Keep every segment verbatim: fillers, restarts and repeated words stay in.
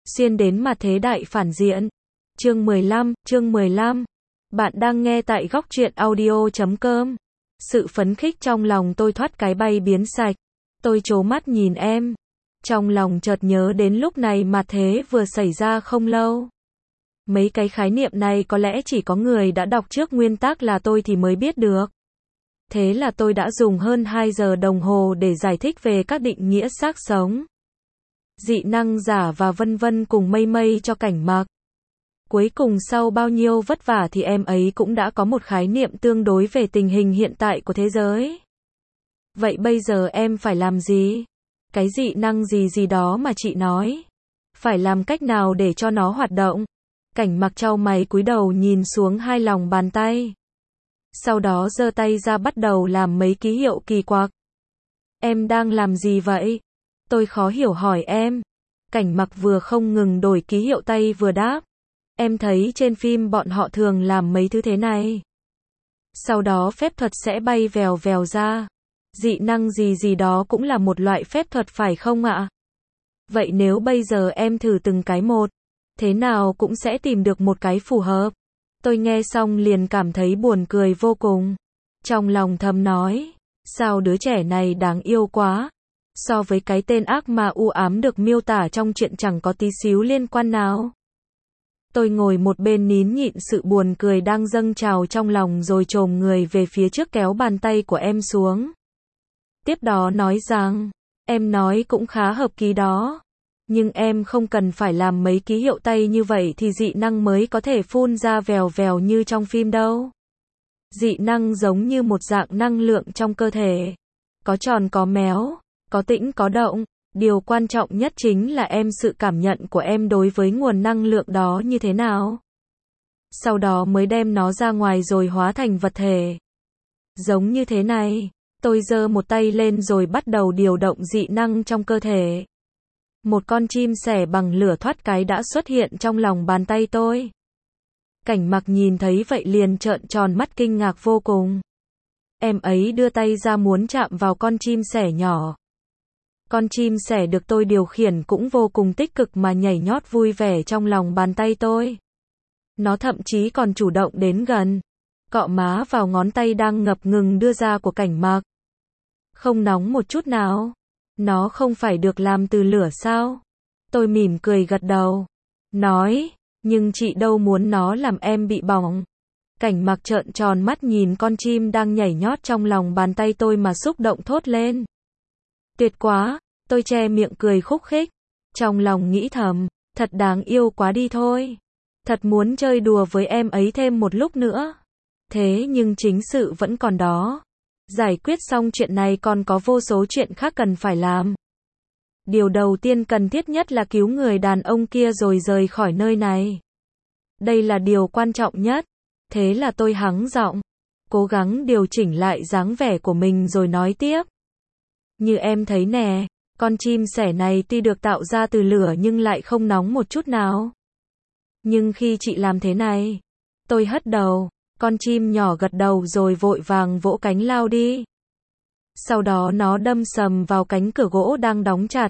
Xuyên đến mặt thế đại phản diện. Chương mười lăm, chương mười lăm. Bạn đang nghe tại góc truyện audio chấm com. Sự phấn khích trong lòng tôi thoát cái bay biến sạch. Tôi trố mắt nhìn em. Trong lòng chợt nhớ đến lúc này mặt thế vừa xảy ra không lâu. Mấy cái khái niệm này có lẽ chỉ có người đã đọc trước nguyên tắc là tôi thì mới biết được. Thế là tôi đã dùng hơn hai giờ đồng hồ để giải thích về các định nghĩa xác sống, dị năng giả và vân vân cùng mây mây cho Cảnh Mặc. Cuối cùng sau bao nhiêu vất vả thì em ấy cũng đã có một khái niệm tương đối về tình hình hiện tại của thế giới. Vậy bây giờ em phải làm gì? Cái dị năng gì gì đó mà chị nói. Phải làm cách nào để cho nó hoạt động? Cảnh Mặc chau mày cúi đầu nhìn xuống hai lòng bàn tay. Sau đó giơ tay ra bắt đầu làm mấy ký hiệu kỳ quặc. Em đang làm gì vậy? Tôi khó hiểu hỏi em. Cảnh Mặc vừa không ngừng đổi ký hiệu tay vừa đáp. Em thấy trên phim bọn họ thường làm mấy thứ thế này. Sau đó phép thuật sẽ bay vèo vèo ra. Dị năng gì gì đó cũng là một loại phép thuật phải không ạ? Vậy nếu bây giờ em thử từng cái một, thế nào cũng sẽ tìm được một cái phù hợp. Tôi nghe xong liền cảm thấy buồn cười vô cùng. Trong lòng thầm nói, sao đứa trẻ này đáng yêu quá. So với cái tên ác ma u ám được miêu tả trong truyện chẳng có tí xíu liên quan nào. Tôi ngồi một bên nín nhịn sự buồn cười đang dâng trào trong lòng rồi chồm người về phía trước kéo bàn tay của em xuống. Tiếp đó nói rằng, em nói cũng khá hợp ký đó. Nhưng em không cần phải làm mấy ký hiệu tay như vậy thì dị năng mới có thể phun ra vèo vèo như trong phim đâu. Dị năng giống như một dạng năng lượng trong cơ thể. Có tròn có méo, có tĩnh có động. Điều quan trọng nhất chính là em sự cảm nhận của em đối với nguồn năng lượng đó như thế nào. Sau đó mới đem nó ra ngoài rồi hóa thành vật thể. Giống như thế này, tôi giơ một tay lên rồi bắt đầu điều động dị năng trong cơ thể. Một con chim sẻ bằng lửa thoát cái đã xuất hiện trong lòng bàn tay tôi. Cảnh Mặc nhìn thấy vậy liền trợn tròn mắt kinh ngạc vô cùng. Em ấy đưa tay ra muốn chạm vào con chim sẻ nhỏ. Con chim sẻ được tôi điều khiển cũng vô cùng tích cực mà nhảy nhót vui vẻ trong lòng bàn tay tôi. Nó thậm chí còn chủ động đến gần, cọ má vào ngón tay đang ngập ngừng đưa ra của Cảnh Mặc. Không nóng một chút nào. Nó không phải được làm từ lửa sao? Tôi mỉm cười gật đầu. Nói, nhưng chị đâu muốn nó làm em bị bỏng. Cảnh Mặc trợn tròn mắt nhìn con chim đang nhảy nhót trong lòng bàn tay tôi mà xúc động thốt lên. Tuyệt quá, tôi che miệng cười khúc khích. Trong lòng nghĩ thầm, thật đáng yêu quá đi thôi. Thật muốn chơi đùa với em ấy thêm một lúc nữa. Thế nhưng chính sự vẫn còn đó. Giải quyết xong chuyện này còn có vô số chuyện khác cần phải làm. Điều đầu tiên cần thiết nhất là cứu người đàn ông kia rồi rời khỏi nơi này. Đây là điều quan trọng nhất. Thế là tôi hắng giọng, cố gắng điều chỉnh lại dáng vẻ của mình rồi nói tiếp. Như em thấy nè, con chim sẻ này tuy được tạo ra từ lửa nhưng lại không nóng một chút nào. Nhưng khi chị làm thế này, tôi hất đầu. Con chim nhỏ gật đầu rồi vội vàng vỗ cánh lao đi. Sau đó nó đâm sầm vào cánh cửa gỗ đang đóng chặt.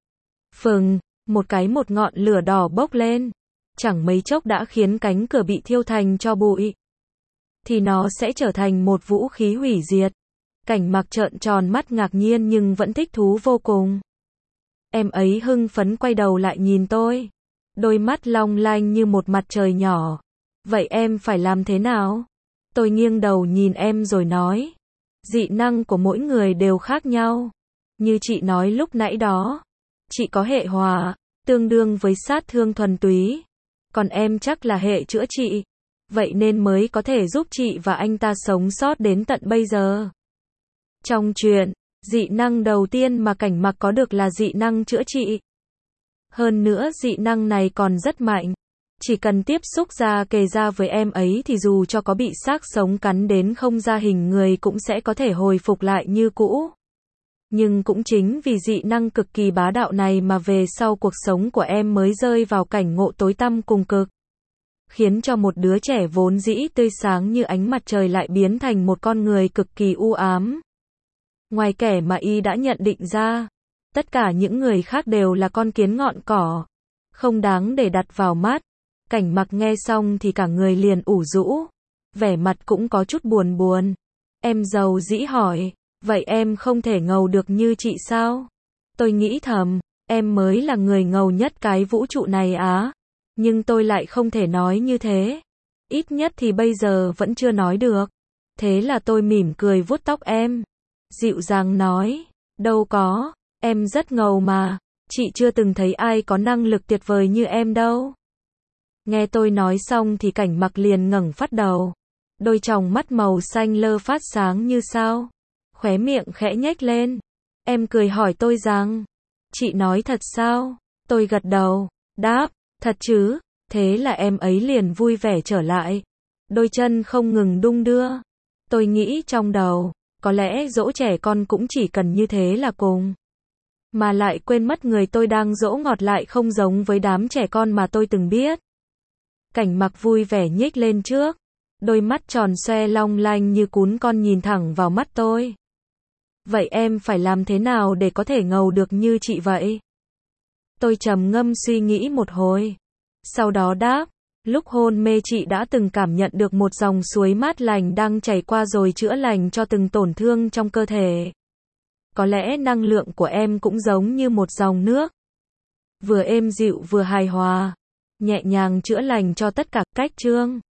Phừng, một cái một ngọn lửa đỏ bốc lên. Chẳng mấy chốc đã khiến cánh cửa bị thiêu thành tro bụi. Thì nó sẽ trở thành một vũ khí hủy diệt. Cảnh Mặc trợn tròn mắt ngạc nhiên nhưng vẫn thích thú vô cùng. Em ấy hưng phấn quay đầu lại nhìn tôi. Đôi mắt long lanh như một mặt trời nhỏ. Vậy em phải làm thế nào? Tôi nghiêng đầu nhìn em rồi nói. Dị năng của mỗi người đều khác nhau. Như chị nói lúc nãy đó. Chị có hệ hòa, tương đương với sát thương thuần túy. Còn em chắc là hệ chữa trị. Vậy nên mới có thể giúp chị và anh ta sống sót đến tận bây giờ. Trong truyện, dị năng đầu tiên mà Cảnh Mặc có được là dị năng chữa trị. Hơn nữa dị năng này còn rất mạnh. Chỉ cần tiếp xúc ra kề ra với em ấy thì dù cho có bị xác sống cắn đến không ra hình người cũng sẽ có thể hồi phục lại như cũ. Nhưng cũng chính vì dị năng cực kỳ bá đạo này mà về sau cuộc sống của em mới rơi vào cảnh ngộ tối tăm cùng cực. Khiến cho một đứa trẻ vốn dĩ tươi sáng như ánh mặt trời lại biến thành một con người cực kỳ u ám. Ngoài kẻ mà y đã nhận định ra, tất cả những người khác đều là con kiến ngọn cỏ. không đáng để đặt vào mắt. Cảnh Mặc nghe xong thì cả người liền ủ rũ, vẻ mặt cũng có chút buồn buồn. Em giàu dĩ hỏi, vậy em không thể ngầu được như chị sao? Tôi nghĩ thầm, em mới là người ngầu nhất cái vũ trụ này á. Nhưng tôi lại không thể nói như thế. Ít nhất thì bây giờ vẫn chưa nói được. Thế là tôi mỉm cười vuốt tóc em. Dịu dàng nói, đâu có, em rất ngầu mà. Chị chưa từng thấy ai có năng lực tuyệt vời như em đâu. Nghe tôi nói xong thì Cảnh Mặc liền ngẩng phát đầu. Đôi tròng mắt màu xanh lơ phát sáng như sao. Khóe miệng khẽ nhếch lên. Em cười hỏi tôi rằng, chị nói thật sao? Tôi gật đầu, đáp, thật chứ. Thế là em ấy liền vui vẻ trở lại. Đôi chân không ngừng đung đưa. Tôi nghĩ trong đầu, có lẽ dỗ trẻ con cũng chỉ cần như thế là cùng. Mà lại quên mất người tôi đang dỗ ngọt lại không giống với đám trẻ con mà tôi từng biết. Cảnh Mặc vui vẻ nhếch lên trước. Đôi mắt tròn xoe long lanh như cún con nhìn thẳng vào mắt tôi. Vậy em phải làm thế nào để có thể ngầu được như chị vậy? Tôi trầm ngâm suy nghĩ một hồi. Sau đó đáp, lúc hôn mê chị đã từng cảm nhận được một dòng suối mát lành đang chảy qua rồi chữa lành cho từng tổn thương trong cơ thể. Có lẽ năng lượng của em cũng giống như một dòng nước. Vừa êm dịu vừa hài hòa, nhẹ nhàng chữa lành cho tất cả. Cách chương